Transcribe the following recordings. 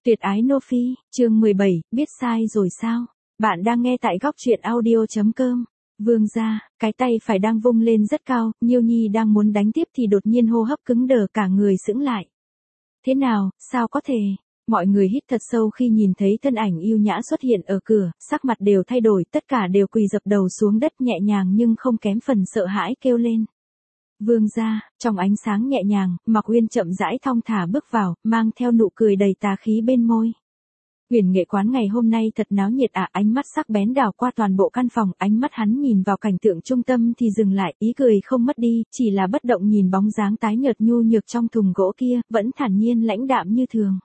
Tuyệt ái Nô Phi, chương 17, biết sai rồi sao? Bạn đang nghe tại góc truyện audio.com. Vương gia, cái tay phải đang vung lên rất cao, Nhiêu Nhi đang muốn đánh tiếp thì đột nhiên hô hấp cứng đờ cả người sững lại. Thế nào, sao có thể? Mọi người hít thật sâu khi nhìn thấy thân ảnh yêu nhã xuất hiện ở cửa, sắc mặt đều thay đổi, tất cả đều quỳ dập đầu xuống đất nhẹ nhàng nhưng không kém phần sợ hãi kêu lên. Vương gia, trong ánh sáng nhẹ nhàng, Mạc Uyên chậm rãi thong thả bước vào, mang theo nụ cười đầy tà khí bên môi. Huyền nghệ quán ngày hôm nay thật náo nhiệt ánh mắt sắc bén đảo qua toàn bộ căn phòng, ánh mắt hắn nhìn vào cảnh tượng trung tâm thì dừng lại, ý cười không mất đi, chỉ là bất động nhìn bóng dáng tái nhợt nhu nhược trong thùng gỗ kia, vẫn thản nhiên lãnh đạm như thường.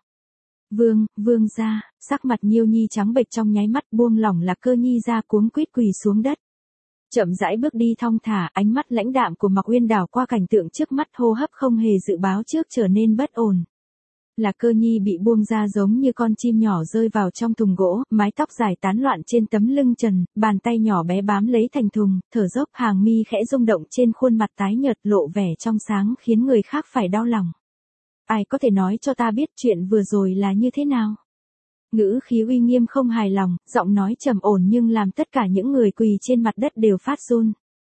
Vương gia, sắc mặt Nhiêu Nhi trắng bệch trong nháy mắt, buông lỏng Lạc Cơ Nhi ra cuống quýt quỳ xuống đất. Chậm rãi bước đi thong thả, ánh mắt lãnh đạm của Mạc Uyên đảo qua cảnh tượng trước mắt, hô hấp không hề dự báo trước trở nên bất ổn. Lạc Cơ Nhi bị buông ra giống như con chim nhỏ rơi vào trong thùng gỗ, mái tóc dài tán loạn trên tấm lưng trần, bàn tay nhỏ bé bám lấy thành thùng, thở dốc, hàng mi khẽ rung động trên khuôn mặt tái nhợt lộ vẻ trong sáng khiến người khác phải đau lòng. Ai có thể nói cho ta biết chuyện vừa rồi là như thế nào? Ngữ khí uy nghiêm không hài lòng, giọng nói trầm ổn nhưng làm tất cả những người quỳ trên mặt đất đều phát run.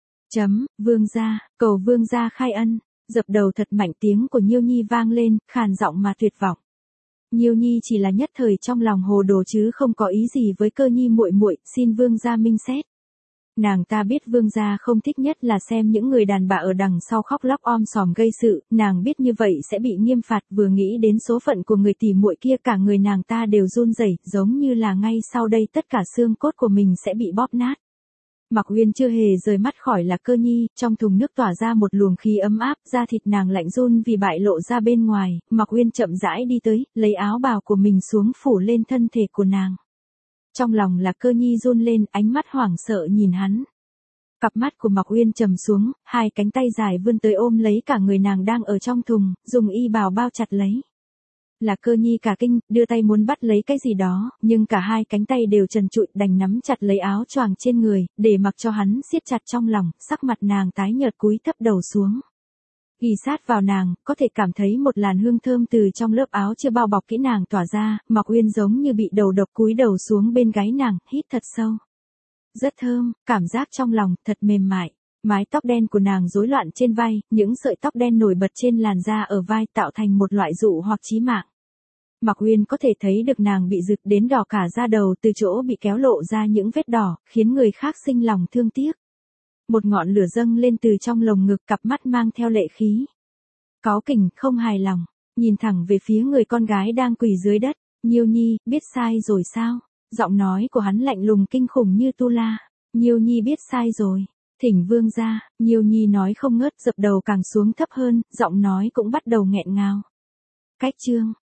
Vương gia, cầu vương gia khai ân. Dập đầu thật mạnh, tiếng của Nhiêu Nhi vang lên, khàn giọng mà tuyệt vọng. Nhiêu Nhi chỉ là nhất thời trong lòng hồ đồ chứ không có ý gì với Cơ Nhi muội muội, xin vương gia minh xét. Nàng ta biết vương gia không thích nhất là xem những người đàn bà ở đằng sau khóc lóc om sòm gây sự, nàng biết như vậy sẽ bị nghiêm phạt, vừa nghĩ đến số phận của người tỷ muội kia cả người nàng ta đều run rẩy, giống như là ngay sau đây tất cả xương cốt của mình sẽ bị bóp nát. Mạc Uyên chưa hề rời mắt khỏi Lạc Cơ Nhi, trong thùng nước tỏa ra một luồng khí ấm áp, da thịt nàng lạnh run vì bại lộ ra bên ngoài, Mạc Uyên chậm rãi đi tới, lấy áo bào của mình xuống phủ lên thân thể của nàng. Trong lòng Lạc Cơ Nhi run lên, ánh mắt hoảng sợ nhìn hắn. Cặp mắt của Mạc Uyên trầm xuống, hai cánh tay dài vươn tới ôm lấy cả người nàng đang ở trong thùng, dùng y bào bao chặt lấy. Lạc Cơ Nhi cả kinh, đưa tay muốn bắt lấy cái gì đó, nhưng cả hai cánh tay đều trần trụi, đành nắm chặt lấy áo choàng trên người, để mặc cho hắn siết chặt trong lòng, sắc mặt nàng tái nhợt cúi thấp đầu xuống. Ghi sát vào nàng, có thể cảm thấy một làn hương thơm từ trong lớp áo chưa bao bọc kỹ nàng tỏa ra, Mạc Uyên giống như bị đầu độc cúi đầu xuống bên gáy nàng, hít thật sâu. Rất thơm, cảm giác trong lòng thật mềm mại. Mái tóc đen của nàng rối loạn trên vai, những sợi tóc đen nổi bật trên làn da ở vai tạo thành một loại dụ hoặc chí mạng. Mạc Uyên có thể thấy được nàng bị rực đến đỏ cả da đầu, từ chỗ bị kéo lộ ra những vết đỏ, khiến người khác sinh lòng thương tiếc. Một ngọn lửa dâng lên từ trong lồng ngực, cặp mắt mang theo lệ khí. Cáu kỉnh, không hài lòng, nhìn thẳng về phía người con gái đang quỳ dưới đất. Nhiêu Nhi, biết sai rồi sao? Giọng nói của hắn lạnh lùng kinh khủng như tu la. Nhiêu Nhi biết sai rồi. Thỉnh vương gia, Nhiêu Nhi nói không ngớt, dập đầu càng xuống thấp hơn, giọng nói cũng bắt đầu nghẹn ngào. Cách chương